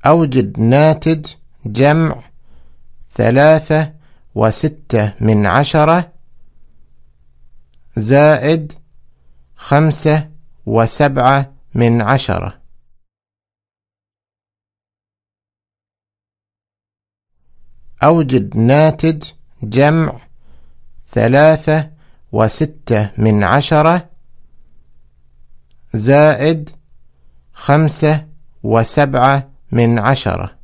أوجد ناتج جمع 3 و6 من 10 زائد 5 و7 من 10. أوجد ناتج جمع 3 و6 من 10 زائد 5 و7 من 10.